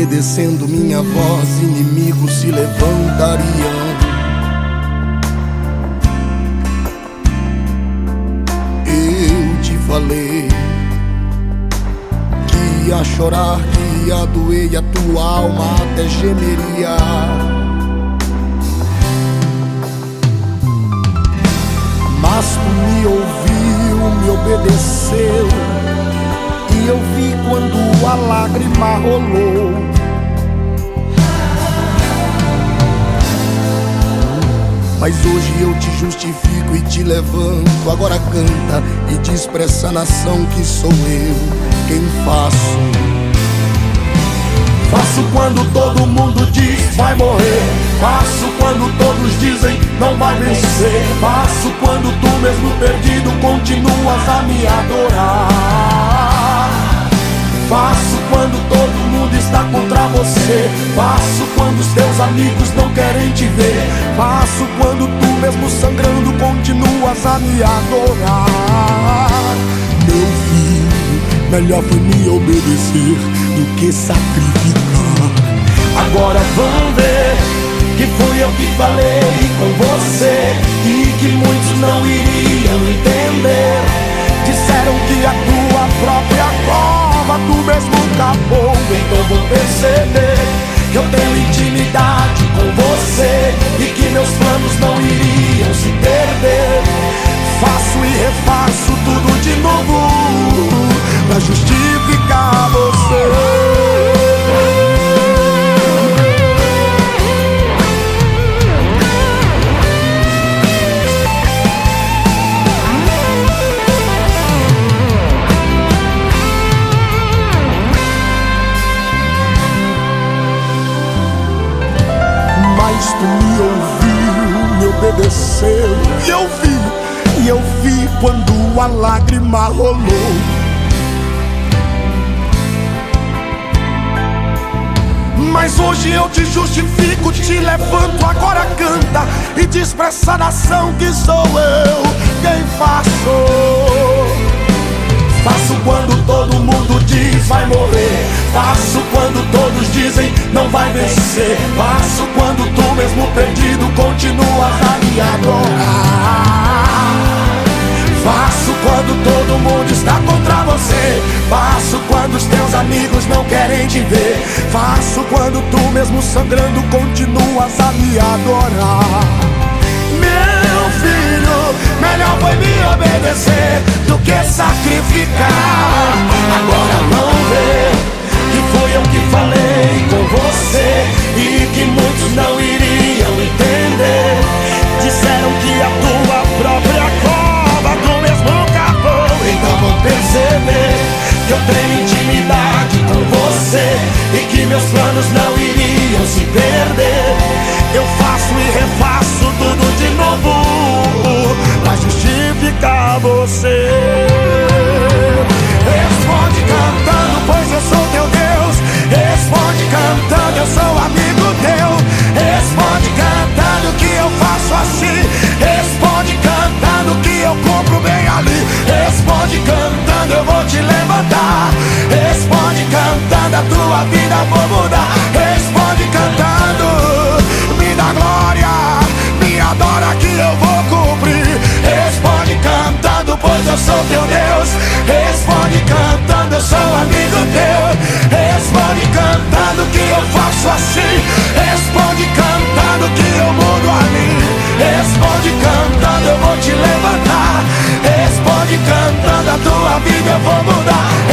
obedecendo minha voz, inimigos se levantariam. Eu te falei que ia chorar, que ia doer e a tua alma até gemeria. Mas tu me ouviu, me obedeceu, e eu vi quando a lágrima rolou. Mas hoje eu te justifico e te levanto. Agora canta e diz pra essa nação que sou eu quem faço. Faço quando todo mundo diz vai morrer. Faço quando todos dizem não vai vencer. Faço quando tu mesmo perdido continuas a me adorar. Faço quando todo mundo está contra você. Faço quando os teus amigos não querem te ver. Faço quando tu mesmo sangrando continuas a me adorar. Meu filho, melhor foi me obedecer do que sacrificar. Agora vão ver que fui eu que falei com você e que muitos não iriam entender. Disseram que a tua própria prova tu mesmo acabou. Então vão perceber que eu tenho intimidade com você e que meus planos não iriam se perder. Faço e refaço tudo de novo pra justificar você. Mas tu me ouviu, me obedeceu, e eu vi quando a lágrima rolou. Mas hoje eu te justifico, te levanto, agora canta e diz pra essa nação que sou eu quem faço. Faço quando todo mundo diz vai morrer. Faço quando todos dizem não vai vencer. Faço quando tu mesmo perdido continuas a me adorar. Faço quando todo mundo está contra você. Faço quando os teus amigos não querem te ver. Faço quando tu mesmo sangrando continuas a me adorar. Meu filho, melhor foi me obedecer do que sacrificar. Agora vão ver que foi eu que falei com você e que muitos não iriam entender. Disseram que a tua própria cova tu mesmo acabou. Então vão perceber que eu tenho intimidade com você e que meus planos não iriam se perder. Eu faço e refaço tudo de novo pra justificar você. Responde cantando, pois eu sou teu Deus. Responde cantando, eu sou amigo teu. Responde cantando que eu faço assim. Responde cantando que eu compro bem ali. Responde cantando, eu vou te levantar. Responde cantando, a tua vida vou mudar. Responde cantando, me dá glória, me adora que eu vou cumprir. Responde cantando, pois eu sou teu Deus. Responde cantando, eu sou amigo teu. Responde cantando que eu faço assim. Responde cantando que eu mudo a mim. Responde cantando, eu vou te levantar. Responde cantando, a tua vida eu vou mudar.